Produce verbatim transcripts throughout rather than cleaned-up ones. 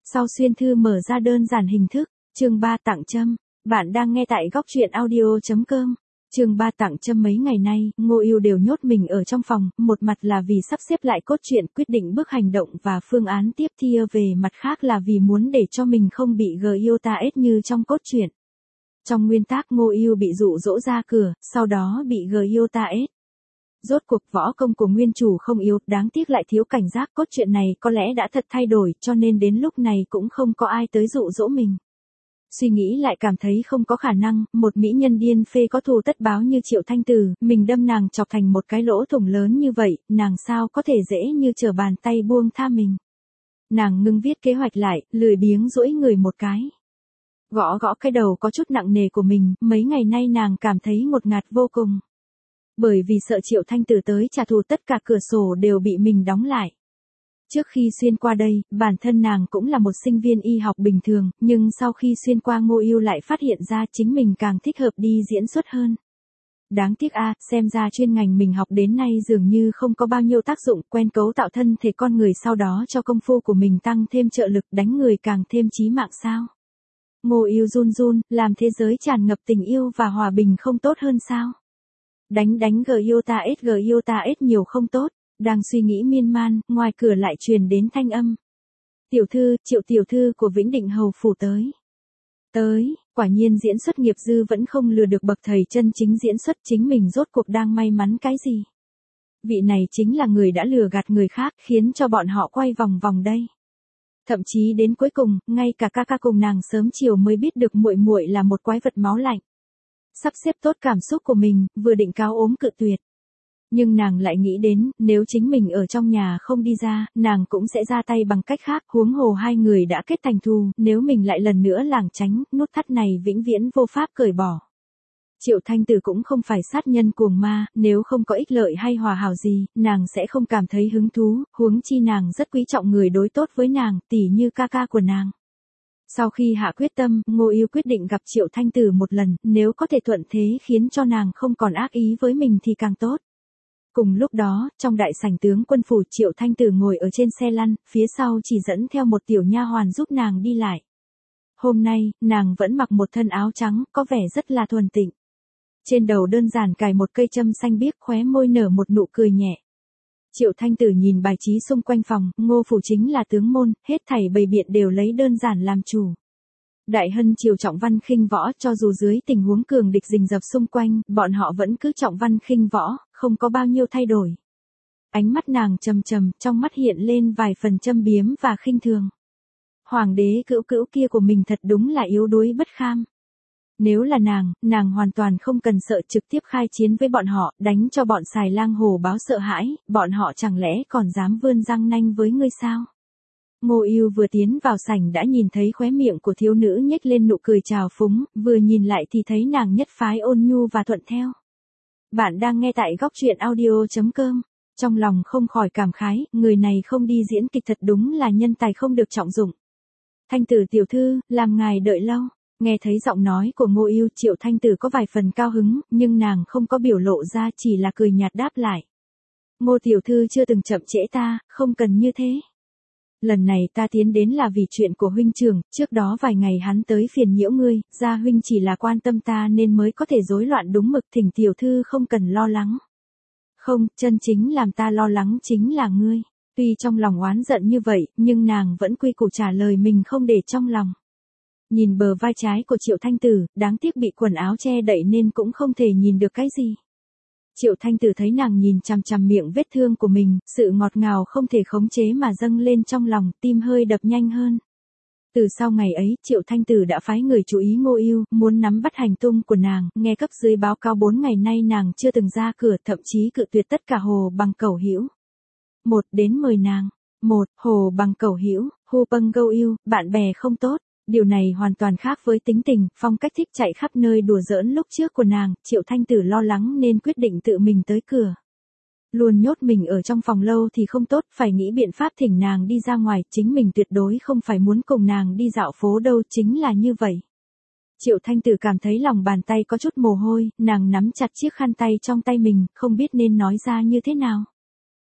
Sau xuyên thư mở ra đơn giản hình thức, chương ba tặng châm. Bạn đang nghe tại góc truyện audio chấm com. Chương ba tặng châm. Mấy ngày nay, Ngô Ưu đều nhốt mình ở trong phòng, một mặt là vì sắp xếp lại cốt truyện, quyết định bước hành động và phương án tiếp theo, về mặt khác là vì muốn để cho mình không bị Gyuta-ed như trong cốt truyện. Trong nguyên tác Ngô Ưu bị dụ dỗ ra cửa, sau đó bị Gyuta-ed. Rốt cuộc võ công của nguyên chủ không yếu, đáng tiếc lại thiếu cảnh giác, cốt truyện này có lẽ đã thật thay đổi, cho nên đến lúc này cũng không có ai tới dụ dỗ mình. Suy nghĩ lại cảm thấy không có khả năng, một mỹ nhân điên phê có thù tất báo như Triệu Thanh Tử, mình đâm nàng chọc thành một cái lỗ thủng lớn như vậy, nàng sao có thể dễ như trở bàn tay buông tha mình. Nàng ngưng viết kế hoạch lại, lười biếng duỗi người một cái. Gõ gõ cái đầu có chút nặng nề của mình, mấy ngày nay nàng cảm thấy ngột ngạt vô cùng. Bởi vì sợ Triệu Thanh Tử tới trả thù, tất cả cửa sổ đều bị mình đóng lại. Trước khi xuyên qua đây, bản thân nàng cũng là một sinh viên y học bình thường, nhưng sau khi xuyên qua Ngô Ưu lại phát hiện ra chính mình càng thích hợp đi diễn xuất hơn. Đáng tiếc a, à, xem ra chuyên ngành mình học đến nay dường như không có bao nhiêu tác dụng, quen cấu tạo thân thể con người sau đó cho công phu của mình tăng thêm trợ lực, đánh người càng thêm chí mạng sao. Ngô Ưu run run, làm thế giới tràn ngập tình yêu và hòa bình không tốt hơn sao? Đánh đánh Gyuta-ed Gyuta-ed nhiều không tốt. Đang suy nghĩ miên man, ngoài cửa lại truyền đến thanh âm. Tiểu thư, Triệu tiểu thư của Vĩnh Định Hầu phủ tới. Tới, quả nhiên diễn xuất nghiệp dư vẫn không lừa được bậc thầy chân chính diễn xuất, chính mình rốt cuộc đang may mắn cái gì? Vị này chính là người đã lừa gạt người khác, khiến cho bọn họ quay vòng vòng đây. Thậm chí đến cuối cùng, ngay cả ca ca cùng nàng sớm chiều mới biết được muội muội là một quái vật máu lạnh. Sắp xếp tốt cảm xúc của mình, vừa định cáo ốm cự tuyệt. Nhưng nàng lại nghĩ đến, nếu chính mình ở trong nhà không đi ra, nàng cũng sẽ ra tay bằng cách khác, huống hồ hai người đã kết thành thù, nếu mình lại lần nữa lảng tránh, nút thắt này vĩnh viễn vô pháp cởi bỏ. Triệu Thanh Tử cũng không phải sát nhân cuồng ma, nếu không có ích lợi hay hòa hảo gì, nàng sẽ không cảm thấy hứng thú, huống chi nàng rất quý trọng người đối tốt với nàng, tỉ như ca ca của nàng. Sau khi hạ quyết tâm, Ngô Ưu quyết định gặp Triệu Thanh Tử một lần, nếu có thể thuận thế khiến cho nàng không còn ác ý với mình thì càng tốt. Cùng lúc đó, trong đại sảnh tướng quân phủ, Triệu Thanh Tử ngồi ở trên xe lăn, phía sau chỉ dẫn theo một tiểu nha hoàn giúp nàng đi lại. Hôm nay, nàng vẫn mặc một thân áo trắng, có vẻ rất là thuần tịnh. Trên đầu đơn giản cài một cây châm xanh biếc, khóe môi nở một nụ cười nhẹ. Triệu Thanh Tử nhìn bài trí xung quanh phòng, Ngô phủ chính là tướng môn, hết thảy bày biện đều lấy đơn giản làm chủ. Đại hân triều trọng văn khinh võ, cho dù dưới tình huống cường địch rình rập xung quanh, bọn họ vẫn cứ trọng văn khinh võ, không có bao nhiêu thay đổi. Ánh mắt nàng trầm trầm, trong mắt hiện lên vài phần châm biếm và khinh thường. Hoàng đế cữu cữu kia của mình thật đúng là yếu đuối bất kham. Nếu là nàng, nàng hoàn toàn không cần sợ, trực tiếp khai chiến với bọn họ, đánh cho bọn xài lang hồ báo sợ hãi, bọn họ chẳng lẽ còn dám vươn răng nanh với ngươi sao? Ngô Ưu vừa tiến vào sảnh đã nhìn thấy khóe miệng của thiếu nữ nhếch lên nụ cười trào phúng, vừa nhìn lại thì thấy nàng nhất phái ôn nhu và thuận theo. Bạn đang nghe tại góc truyện audio chấm com. Trong lòng không khỏi cảm khái, người này không đi diễn kịch thật đúng là nhân tài không được trọng dụng. Thanh Tử tiểu thư, làm ngài đợi lâu. Nghe thấy giọng nói của Ngô Ưu, Triệu Thanh Tử có vài phần cao hứng, nhưng nàng không có biểu lộ ra, chỉ là cười nhạt đáp lại. Ngô tiểu thư chưa từng chậm trễ ta, không cần như thế. Lần này ta tiến đến là vì chuyện của huynh trưởng, trước đó vài ngày hắn tới phiền nhiễu ngươi, gia huynh chỉ là quan tâm ta nên mới có thể rối loạn đúng mực, thỉnh tiểu thư không cần lo lắng. Không, chân chính làm ta lo lắng chính là ngươi. Tuy trong lòng oán giận như vậy, nhưng nàng vẫn quy củ trả lời mình không để trong lòng. Nhìn bờ vai trái của Triệu Thanh Tử, đáng tiếc bị quần áo che đậy nên cũng không thể nhìn được cái gì. Triệu Thanh Tử thấy nàng nhìn chằm chằm miệng vết thương của mình, sự ngọt ngào không thể khống chế mà dâng lên trong lòng, tim hơi đập nhanh hơn. Từ sau ngày ấy, Triệu Thanh Tử đã phái người chú ý Ngô Ưu, muốn nắm bắt hành tung của nàng, nghe cấp dưới báo cáo bốn ngày nay nàng chưa từng ra cửa, thậm chí cự tuyệt tất cả hồ bằng cẩu hữu. Một đến mời nàng. Một, hồ bằng cẩu hữu, hu bâng gâu yêu, bạn bè không tốt. Điều này hoàn toàn khác với tính tình, phong cách thích chạy khắp nơi đùa giỡn lúc trước của nàng, Triệu Thanh Tử lo lắng nên quyết định tự mình tới cửa. Luôn nhốt mình ở trong phòng lâu thì không tốt, phải nghĩ biện pháp thỉnh nàng đi ra ngoài, chính mình tuyệt đối không phải muốn cùng nàng đi dạo phố đâu, chính là như vậy. Triệu Thanh Tử cảm thấy lòng bàn tay có chút mồ hôi, nàng nắm chặt chiếc khăn tay trong tay mình, không biết nên nói ra như thế nào.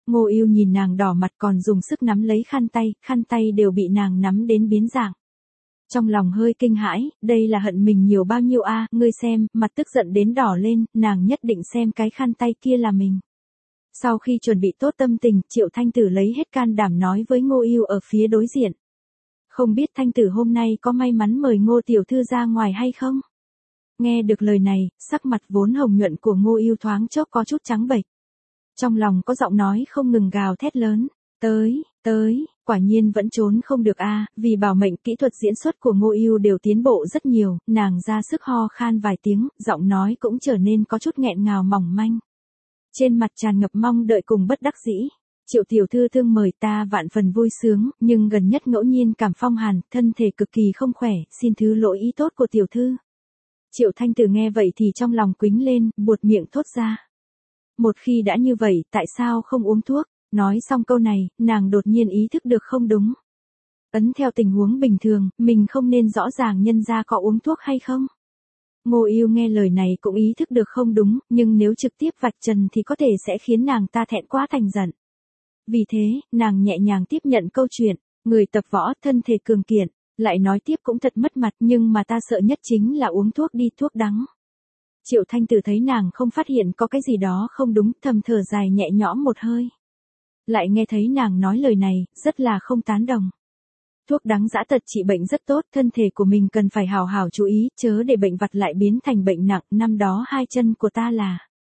Ngô Ưu nhìn nàng đỏ mặt còn dùng sức nắm lấy khăn tay, khăn tay đều bị nàng nắm đến biến dạng. Trong lòng hơi kinh hãi, đây là hận mình nhiều bao nhiêu a, ngươi xem, mặt tức giận đến đỏ lên, nàng nhất định xem cái khăn tay kia là mình. Sau khi chuẩn bị tốt tâm tình, Triệu Thanh Tử lấy hết can đảm nói với Ngô Ưu ở phía đối diện. Không biết Thanh Tử hôm nay có may mắn mời Ngô tiểu thư ra ngoài hay không? Nghe được lời này, sắc mặt vốn hồng nhuận của Ngô Ưu thoáng chốc có chút trắng bệch. Trong lòng có giọng nói không ngừng gào thét lớn, tới, tới, quả nhiên vẫn trốn không được a, vì bảo mệnh kỹ thuật diễn xuất của Ngô Ưu đều tiến bộ rất nhiều, nàng ra sức ho khan vài tiếng, giọng nói cũng trở nên có chút nghẹn ngào mỏng manh. Trên mặt tràn ngập mong đợi cùng bất đắc dĩ. Triệu tiểu thư thương mời ta vạn phần vui sướng, nhưng gần nhất ngẫu nhiên cảm phong hàn, thân thể cực kỳ không khỏe, xin thứ lỗi ý tốt của tiểu thư. Triệu Thanh Tử nghe vậy thì trong lòng quính lên, buột miệng thốt ra. Một khi đã như vậy, tại sao không uống thuốc? Nói xong câu này, nàng đột nhiên ý thức được không đúng. Ấn theo tình huống bình thường, mình không nên rõ ràng nhân ra có uống thuốc hay không? Ngô Ưu nghe lời này cũng ý thức được không đúng, nhưng nếu trực tiếp vạch trần thì có thể sẽ khiến nàng ta thẹn quá thành giận. Vì thế, nàng nhẹ nhàng tiếp nhận câu chuyện, người tập võ thân thể cường kiện, lại nói tiếp cũng thật mất mặt nhưng mà ta sợ nhất chính là uống thuốc đi thuốc đắng. Triệu Thanh Tử thấy nàng không phát hiện có cái gì đó không đúng, thầm thở dài nhẹ nhõm một hơi. Lại nghe thấy nàng nói lời này, rất là không tán đồng. Thuốc đắng dã tật trị bệnh rất tốt, thân thể của mình cần phải hào hào chú ý, chớ để bệnh vặt lại biến thành bệnh nặng, năm đó hai chân của ta là.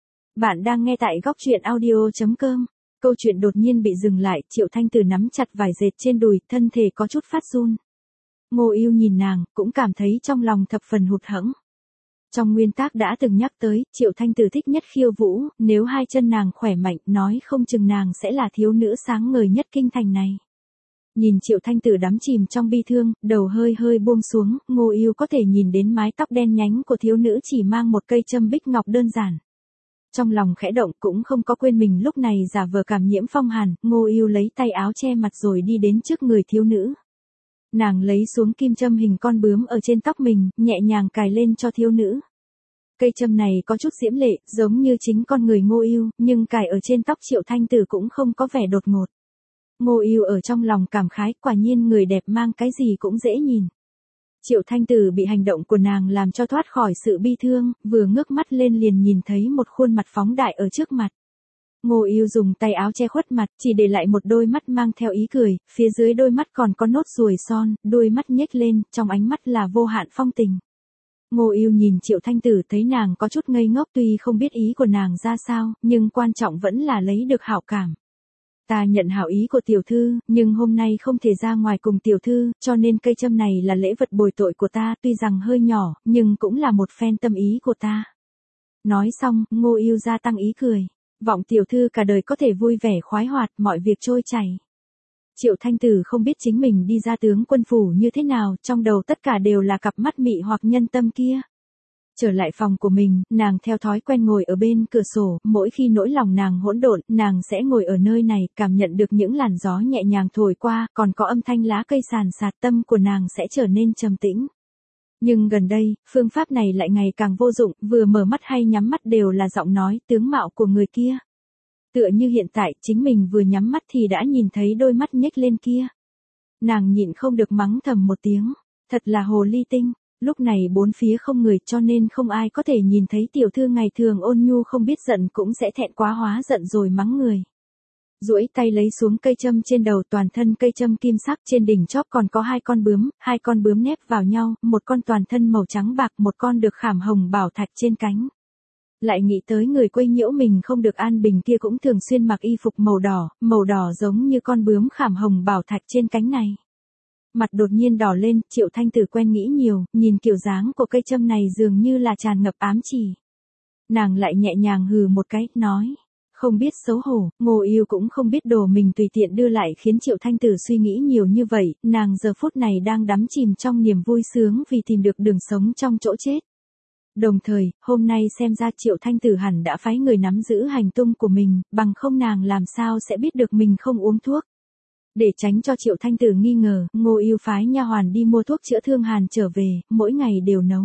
Bạn đang nghe tại góc truyện audio chấm com. Câu chuyện đột nhiên bị dừng lại, Triệu Thanh Tử nắm chặt vải dệt trên đùi, thân thể có chút phát run. Ngô Ưu nhìn nàng, cũng cảm thấy trong lòng thập phần hụt hẫng. Trong nguyên tắc đã từng nhắc tới, Triệu Thanh Tử thích nhất khiêu vũ, nếu hai chân nàng khỏe mạnh, nói không chừng nàng sẽ là thiếu nữ sáng ngời nhất kinh thành này. Nhìn Triệu Thanh Tử đắm chìm trong bi thương, đầu hơi hơi buông xuống, Ngô Ưu có thể nhìn đến mái tóc đen nhánh của thiếu nữ chỉ mang một cây châm bích ngọc đơn giản. Trong lòng khẽ động cũng không có quên mình lúc này giả vờ cảm nhiễm phong hàn, Ngô Ưu lấy tay áo che mặt rồi đi đến trước người thiếu nữ. Nàng lấy xuống kim châm hình con bướm ở trên tóc mình, nhẹ nhàng cài lên cho thiếu nữ. Cây châm này có chút diễm lệ, giống như chính con người Ngô Ưu, nhưng cài ở trên tóc Triệu Thanh Tử cũng không có vẻ đột ngột. Ngô Ưu ở trong lòng cảm khái, quả nhiên người đẹp mang cái gì cũng dễ nhìn. Triệu Thanh Tử bị hành động của nàng làm cho thoát khỏi sự bi thương, vừa ngước mắt lên liền nhìn thấy một khuôn mặt phóng đại ở trước mặt. Ngô Ưu dùng tay áo che khuất mặt, chỉ để lại một đôi mắt mang theo ý cười, phía dưới đôi mắt còn có nốt ruồi son, đôi mắt nhếch lên, trong ánh mắt là vô hạn phong tình. Ngô Ưu nhìn Triệu Thanh Tử thấy nàng có chút ngây ngốc, tuy không biết ý của nàng ra sao, nhưng quan trọng vẫn là lấy được hảo cảm. Ta nhận hảo ý của tiểu thư, nhưng hôm nay không thể ra ngoài cùng tiểu thư, cho nên cây châm này là lễ vật bồi tội của ta, tuy rằng hơi nhỏ, nhưng cũng là một phen tâm ý của ta. Nói xong, Ngô Ưu gia tăng ý cười. Vọng tiểu thư cả đời có thể vui vẻ khoái hoạt, mọi việc trôi chảy. Triệu Thanh Tử không biết chính mình đi ra tướng quân phủ như thế nào, trong đầu tất cả đều là cặp mắt mị hoặc nhân tâm kia. Trở lại phòng của mình, nàng theo thói quen ngồi ở bên cửa sổ, mỗi khi nỗi lòng nàng hỗn độn, nàng sẽ ngồi ở nơi này, cảm nhận được những làn gió nhẹ nhàng thổi qua, còn có âm thanh lá cây sàn sạt, tâm của nàng sẽ trở nên trầm tĩnh. Nhưng gần đây, phương pháp này lại ngày càng vô dụng, vừa mở mắt hay nhắm mắt đều là giọng nói, tướng mạo của người kia. Tựa như hiện tại, chính mình vừa nhắm mắt thì đã nhìn thấy đôi mắt nhếch lên kia. Nàng nhịn không được mắng thầm một tiếng, thật là hồ ly tinh. Lúc này bốn phía không người cho nên không ai có thể nhìn thấy tiểu thư ngày thường ôn nhu không biết giận cũng sẽ thẹn quá hóa giận rồi mắng người. Duỗi tay lấy xuống cây châm trên đầu, toàn thân cây châm kim sắc, trên đỉnh chóp còn có hai con bướm, hai con bướm nép vào nhau, một con toàn thân màu trắng bạc, một con được khảm hồng bảo thạch trên cánh. Lại nghĩ tới người quấy nhiễu mình không được an bình kia cũng thường xuyên mặc y phục màu đỏ, màu đỏ giống như con bướm khảm hồng bảo thạch trên cánh này. Mặt đột nhiên đỏ lên, Triệu Thanh Tử quen nghĩ nhiều, nhìn kiểu dáng của cây châm này dường như là tràn ngập ám chỉ. Nàng lại nhẹ nhàng hừ một cái, nói. Không biết xấu hổ, Ngô Ưu cũng không biết đồ mình tùy tiện đưa lại khiến Triệu Thanh Tử suy nghĩ nhiều như vậy, nàng giờ phút này đang đắm chìm trong niềm vui sướng vì tìm được đường sống trong chỗ chết. Đồng thời, hôm nay xem ra Triệu Thanh Tử hẳn đã phái người nắm giữ hành tung của mình, bằng không nàng làm sao sẽ biết được mình không uống thuốc. Để tránh cho Triệu Thanh Tử nghi ngờ, Ngô Ưu phái nha hoàn đi mua thuốc chữa thương hàn trở về, mỗi ngày đều nấu.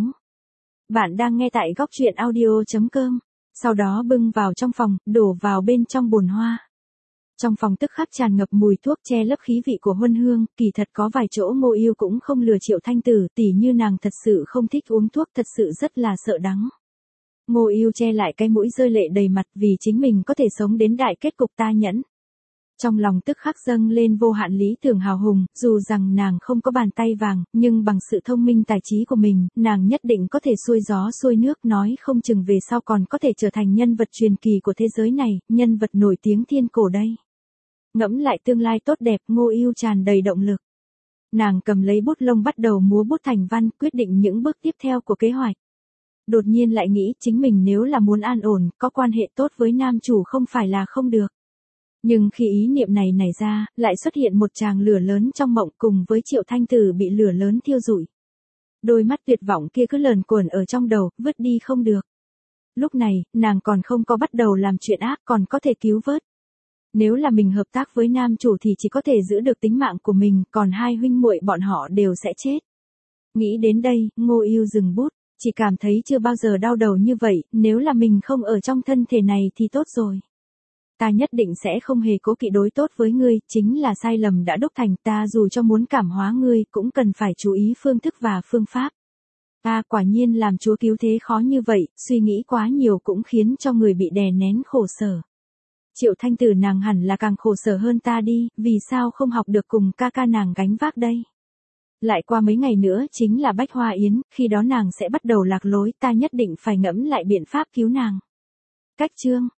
Bạn đang nghe tại góc truyện audio chấm com. Sau đó bưng vào trong phòng, đổ vào bên trong bồn hoa. Trong phòng tức khắc tràn ngập mùi thuốc che lấp khí vị của huân hương, kỳ thật có vài chỗ Ngô Yêu cũng không lừa Triệu Thanh Tử, tỉ như nàng thật sự không thích uống thuốc, thật sự rất là sợ đắng. Ngô Yêu che lại cái mũi rơi lệ đầy mặt vì chính mình có thể sống đến đại kết cục ta nhẫn. Trong lòng tức khắc dâng lên vô hạn lý tưởng hào hùng, dù rằng nàng không có bàn tay vàng, nhưng bằng sự thông minh tài trí của mình, nàng nhất định có thể xuôi gió xuôi nước, nói không chừng về sau còn có thể trở thành nhân vật truyền kỳ của thế giới này, nhân vật nổi tiếng thiên cổ đây. Ngẫm lại tương lai tốt đẹp, Ngô Yêu tràn đầy động lực. Nàng cầm lấy bút lông bắt đầu múa bút thành văn, quyết định những bước tiếp theo của kế hoạch. Đột nhiên lại nghĩ chính mình nếu là muốn an ổn, có quan hệ tốt với nam chủ không phải là không được. Nhưng khi ý niệm này nảy ra, lại xuất hiện một tràng lửa lớn trong mộng cùng với Triệu Thanh Tử bị lửa lớn thiêu rụi. Đôi mắt tuyệt vọng kia cứ lờn quẩn ở trong đầu, vứt đi không được. Lúc này, nàng còn không có bắt đầu làm chuyện ác, còn có thể cứu vớt. Nếu là mình hợp tác với nam chủ thì chỉ có thể giữ được tính mạng của mình, còn hai huynh muội bọn họ đều sẽ chết. Nghĩ đến đây, Ngô Yêu dừng bút, chỉ cảm thấy chưa bao giờ đau đầu như vậy, nếu là mình không ở trong thân thể này thì tốt rồi. Ta nhất định sẽ không hề cố kỵ đối tốt với ngươi, chính là sai lầm đã đúc thành, ta dù cho muốn cảm hóa ngươi cũng cần phải chú ý phương thức và phương pháp. Ta quả nhiên làm chúa cứu thế khó như vậy, suy nghĩ quá nhiều cũng khiến cho người bị đè nén khổ sở. Triệu Thanh Tử nàng hẳn là càng khổ sở hơn ta đi, vì sao không học được cùng ca ca nàng gánh vác đây? Lại qua mấy ngày nữa chính là Bách Hoa Yến, khi đó nàng sẽ bắt đầu lạc lối, ta nhất định phải ngẫm lại biện pháp cứu nàng. Cách chương